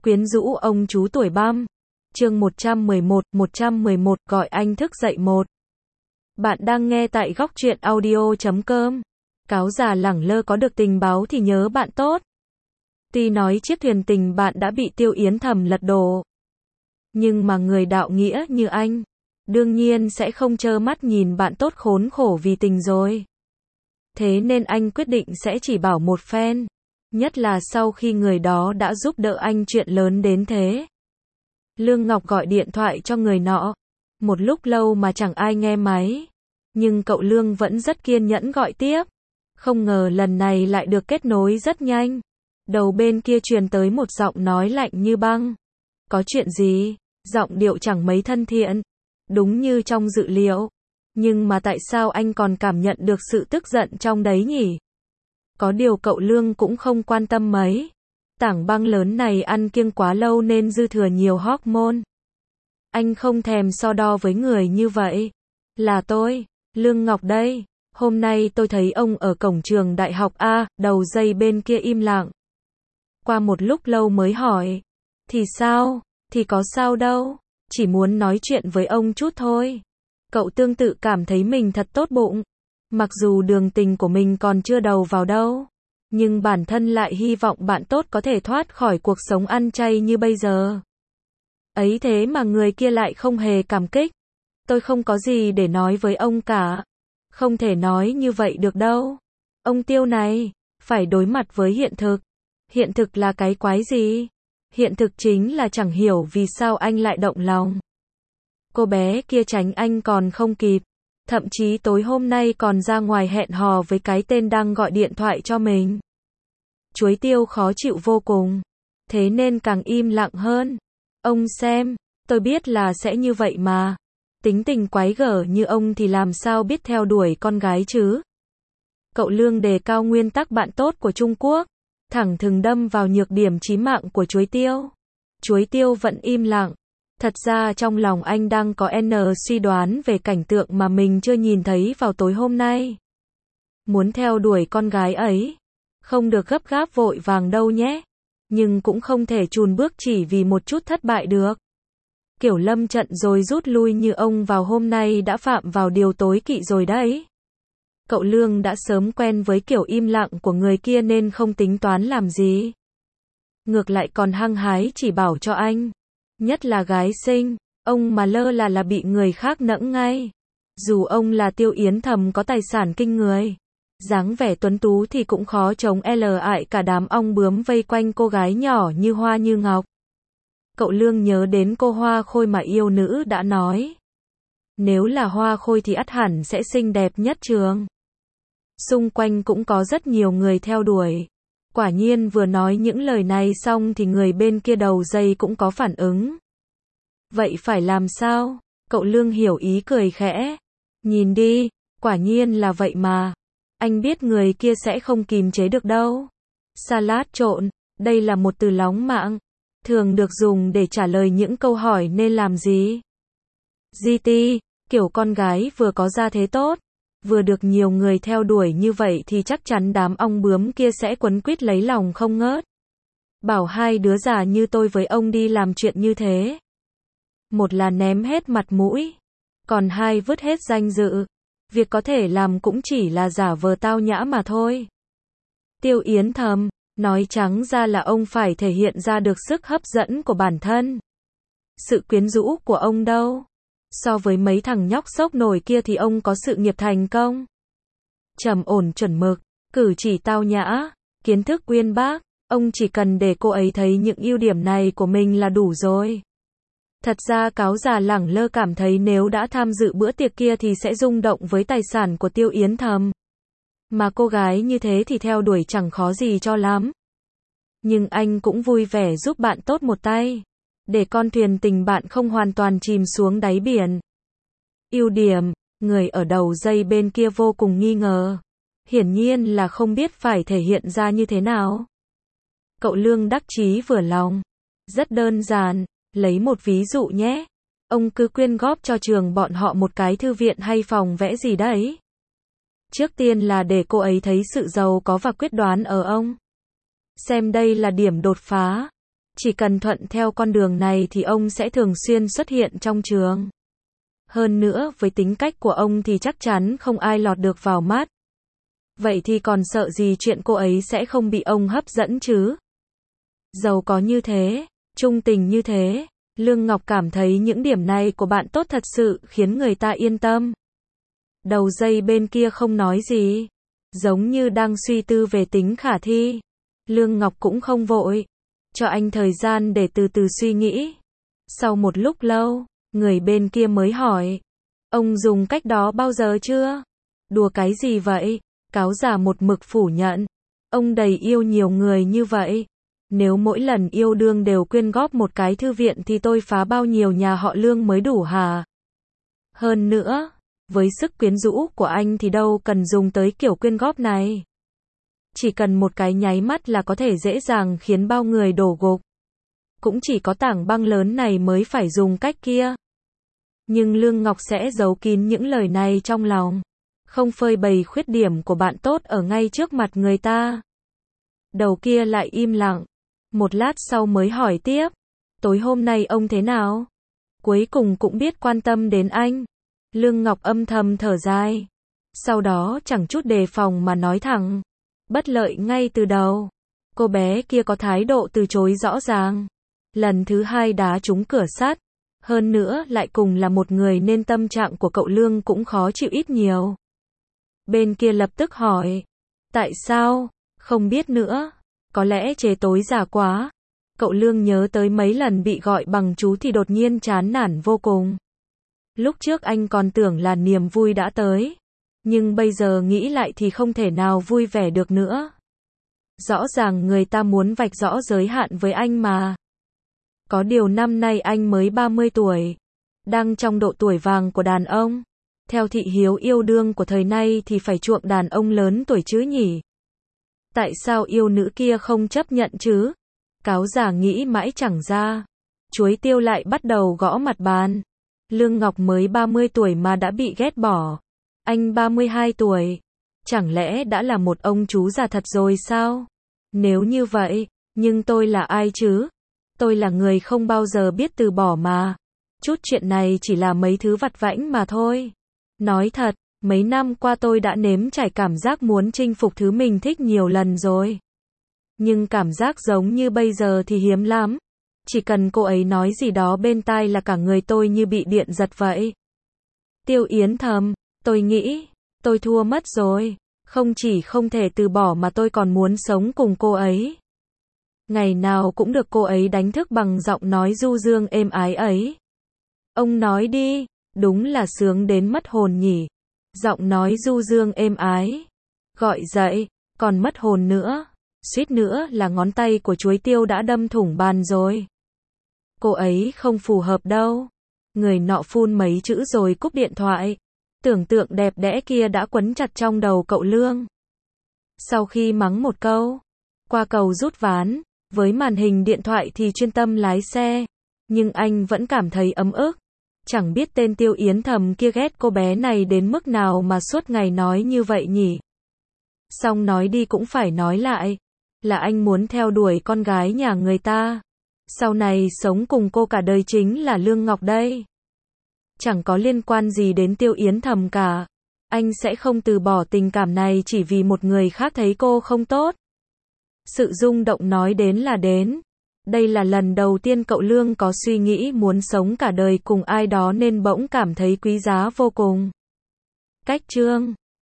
Quyến rũ ông chú tuổi băm. Chương 111 gọi anh thức dậy một. Bạn đang nghe tại góc truyện audio.com. Cáo già lẳng lơ có được tình báo thì nhớ bạn tốt. Tuy nói chiếc thuyền tình bạn đã bị Tiêu Yến Thầm lật đổ, nhưng mà người đạo nghĩa như anh, đương nhiên sẽ không trơ mắt nhìn bạn tốt khốn khổ vì tình rồi. Thế nên anh quyết định sẽ chỉ bảo một phen. Nhất là sau khi người đó đã giúp đỡ anh chuyện lớn đến thế. Lương Ngọc gọi điện thoại cho người nọ. Một lúc lâu mà chẳng ai nghe máy. Nhưng cậu Lương vẫn rất kiên nhẫn gọi tiếp. Không ngờ lần này lại được kết nối rất nhanh. Đầu bên kia truyền tới một giọng nói lạnh như băng. Có chuyện gì? Giọng điệu chẳng mấy thân thiện. Đúng như trong dự liệu. Nhưng mà tại sao anh còn cảm nhận được sự tức giận trong đấy nhỉ? Có điều cậu Lương cũng không quan tâm mấy. Tảng băng lớn này ăn kiêng quá lâu nên dư thừa nhiều hormone. Anh không thèm so đo với người như vậy. Là tôi, Lương Ngọc đây. Hôm nay tôi thấy ông ở cổng trường đại học A. Đầu dây bên kia im lặng. Qua một lúc lâu mới hỏi. Thì sao? Thì có sao đâu. Chỉ muốn nói chuyện với ông chút thôi. Cậu tương tự cảm thấy mình thật tốt bụng. Mặc dù đường tình của mình còn chưa đầu vào đâu, nhưng bản thân lại hy vọng bạn tốt có thể thoát khỏi cuộc sống ăn chay như bây giờ. Ấy thế mà người kia lại không hề cảm kích. Tôi không có gì để nói với ông cả. Không thể nói như vậy được đâu. Ông Tiêu này, phải đối mặt với hiện thực. Hiện thực là cái quái gì? Hiện thực chính là chẳng hiểu vì sao anh lại động lòng. Cô bé kia tránh anh còn không kịp. Thậm chí tối hôm nay còn ra ngoài hẹn hò với cái tên đang gọi điện thoại cho mình. Chuối Tiêu khó chịu vô cùng. Thế nên càng im lặng hơn. Ông xem, tôi biết là sẽ như vậy mà. Tính tình quái gở như ông thì làm sao biết theo đuổi con gái chứ? Cậu Lương đề cao nguyên tắc bạn tốt của Trung Quốc. Thẳng thừng đâm vào nhược điểm chí mạng của Chuối Tiêu. Chuối Tiêu vẫn im lặng. Thật ra trong lòng anh đang có suy đoán về cảnh tượng mà mình chưa nhìn thấy vào tối hôm nay. Muốn theo đuổi con gái ấy. Không được gấp gáp vội vàng đâu nhé. Nhưng cũng không thể chùn bước chỉ vì một chút thất bại được. Kiểu lâm trận rồi rút lui như ông vào hôm nay đã phạm vào điều tối kỵ rồi đấy. Cậu Lương đã sớm quen với kiểu im lặng của người kia nên không tính toán làm gì. Ngược lại còn hăng hái chỉ bảo cho anh. Nhất là gái xinh, ông mà lơ là bị người khác nẫng ngay. Dù ông là Tiêu Yến Thầm có tài sản kinh người, dáng vẻ tuấn tú thì cũng khó chống lại cả đám ong bướm vây quanh cô gái nhỏ như hoa như ngọc. Cậu Lương nhớ đến cô Hoa Khôi mà yêu nữ đã nói. Nếu là Hoa Khôi thì ắt hẳn sẽ xinh đẹp nhất trường. Xung quanh cũng có rất nhiều người theo đuổi. Quả nhiên vừa nói những lời này xong thì người bên kia đầu dây cũng có phản ứng. Vậy phải làm sao? Cậu Lương hiểu ý cười khẽ. Nhìn đi, quả nhiên là vậy mà. Anh biết người kia sẽ không kìm chế được đâu. Salad trộn, đây là một từ lóng mạng. Thường được dùng để trả lời những câu hỏi nên làm gì. GT, kiểu con gái vừa có gia thế tốt. Vừa được nhiều người theo đuổi như vậy thì chắc chắn đám ong bướm kia sẽ quấn quýt lấy lòng không ngớt. Bảo hai đứa già như tôi với ông đi làm chuyện như thế. Một là ném hết mặt mũi. Còn hai vứt hết danh dự. Việc có thể làm cũng chỉ là giả vờ tao nhã mà thôi. Tiêu Yến Thầm, nói trắng ra là ông phải thể hiện ra được sức hấp dẫn của bản thân. Sự quyến rũ của ông đâu. So với mấy thằng nhóc sốc nổi kia thì ông có sự nghiệp thành công. Trầm ổn chuẩn mực, cử chỉ tao nhã, kiến thức uyên bác, ông chỉ cần để cô ấy thấy những ưu điểm này của mình là đủ rồi. Thật ra cáo già lẳng lơ cảm thấy nếu đã tham dự bữa tiệc kia thì sẽ rung động với tài sản của Tiêu Yến Thầm. Mà cô gái như thế thì theo đuổi chẳng khó gì cho lắm. Nhưng anh cũng vui vẻ giúp bạn tốt một tay. Để con thuyền tình bạn không hoàn toàn chìm xuống đáy biển. Ưu điểm, người ở đầu dây bên kia vô cùng nghi ngờ. Hiển nhiên là không biết phải thể hiện ra như thế nào. Cậu Lương đắc chí vừa lòng. Rất đơn giản, lấy một ví dụ nhé. Ông cứ quyên góp cho trường bọn họ một cái thư viện hay phòng vẽ gì đấy. Trước tiên là để cô ấy thấy sự giàu có và quyết đoán ở ông. Xem đây là điểm đột phá. Chỉ cần thuận theo con đường này thì ông sẽ thường xuyên xuất hiện trong trường. Hơn nữa, với tính cách của ông thì chắc chắn không ai lọt được vào mắt. Vậy thì còn sợ gì chuyện cô ấy sẽ không bị ông hấp dẫn chứ? Giàu có như thế, trung tình như thế, Lương Ngọc cảm thấy những điểm này của bạn tốt thật sự khiến người ta yên tâm. Đầu dây bên kia không nói gì, giống như đang suy tư về tính khả thi. Lương Ngọc cũng không vội, cho anh thời gian để từ từ suy nghĩ. Sau một lúc lâu, người bên kia mới hỏi, ông dùng cách đó bao giờ chưa? Đùa cái gì vậy? Cáo giả một mực phủ nhận, ông đầy yêu nhiều người như vậy. Nếu mỗi lần yêu đương đều quyên góp một cái thư viện thì tôi phá bao nhiêu nhà họ Lương mới đủ hả? Hơn nữa, với sức quyến rũ của anh thì đâu cần dùng tới kiểu quyên góp này. Chỉ cần một cái nháy mắt là có thể dễ dàng khiến bao người đổ gục. Cũng chỉ có tảng băng lớn này mới phải dùng cách kia. Nhưng Lương Ngọc sẽ giấu kín những lời này trong lòng, không phơi bày khuyết điểm của bạn tốt ở ngay trước mặt người ta. Đầu kia lại im lặng, một lát sau mới hỏi tiếp, tối hôm nay ông thế nào? Cuối cùng cũng biết quan tâm đến anh. Lương Ngọc âm thầm thở dài, sau đó chẳng chút đề phòng mà nói thẳng, bất lợi ngay từ đầu. Cô bé kia có thái độ từ chối rõ ràng. Lần thứ hai đá trúng cửa sắt, hơn nữa lại cùng là một người nên tâm trạng của cậu Lương cũng khó chịu ít nhiều. Bên kia lập tức hỏi, tại sao? Không biết nữa, có lẽ trời tối già quá. Cậu Lương nhớ tới mấy lần bị gọi bằng chú thì đột nhiên chán nản vô cùng. Lúc trước anh còn tưởng là niềm vui đã tới, nhưng bây giờ nghĩ lại thì không thể nào vui vẻ được nữa. Rõ ràng người ta muốn vạch rõ giới hạn với anh mà. Có điều năm nay anh mới 30 tuổi, đang trong độ tuổi vàng của đàn ông. Theo thị hiếu yêu đương của thời nay thì phải chuộng đàn ông lớn tuổi chứ nhỉ? Tại sao yêu nữ kia không chấp nhận chứ? Cáo giả nghĩ mãi chẳng ra. Chuối tiêu lại bắt đầu gõ mặt bàn. Lương Ngọc mới 30 tuổi mà đã bị ghét bỏ. Anh 32 tuổi. Chẳng lẽ đã là một ông chú già thật rồi sao? Nếu như vậy, nhưng tôi là ai chứ? Tôi là người không bao giờ biết từ bỏ mà. Chút chuyện này chỉ là mấy thứ vặt vãnh mà thôi. Nói thật, mấy năm qua tôi đã nếm trải cảm giác muốn chinh phục thứ mình thích nhiều lần rồi. Nhưng cảm giác giống như bây giờ thì hiếm lắm. Chỉ cần cô ấy nói gì đó bên tai là cả người tôi như bị điện giật vậy. Tiêu Yến thầm, tôi nghĩ, tôi thua mất rồi. Không chỉ không thể từ bỏ mà tôi còn muốn sống cùng cô ấy. Ngày nào cũng được cô ấy đánh thức bằng giọng nói du dương êm ái ấy. Ông nói đi, đúng là sướng đến mất hồn nhỉ. Giọng nói du dương êm ái. Gọi dậy, còn mất hồn nữa. Suýt nữa là ngón tay của chuối tiêu đã đâm thủng bàn rồi. Cô ấy không phù hợp đâu. Người nọ phun mấy chữ rồi cúp điện thoại. Tưởng tượng đẹp đẽ kia đã quấn chặt trong đầu cậu Lương. Sau khi mắng một câu, qua cầu rút ván, với màn hình điện thoại thì chuyên tâm lái xe. Nhưng anh vẫn cảm thấy ấm ức. Chẳng biết tên Tiêu Yến thầm kia ghét cô bé này đến mức nào mà suốt ngày nói như vậy nhỉ. Xong nói đi cũng phải nói lại. Là anh muốn theo đuổi con gái nhà người ta. Sau này sống cùng cô cả đời chính là Lương Ngọc đây. Chẳng có liên quan gì đến Tiêu Yến thầm cả. Anh sẽ không từ bỏ tình cảm này chỉ vì một người khác thấy cô không tốt. Sự rung động nói đến là đến. Đây là lần đầu tiên cậu Lương có suy nghĩ muốn sống cả đời cùng ai đó nên bỗng cảm thấy quý giá vô cùng. Cách chương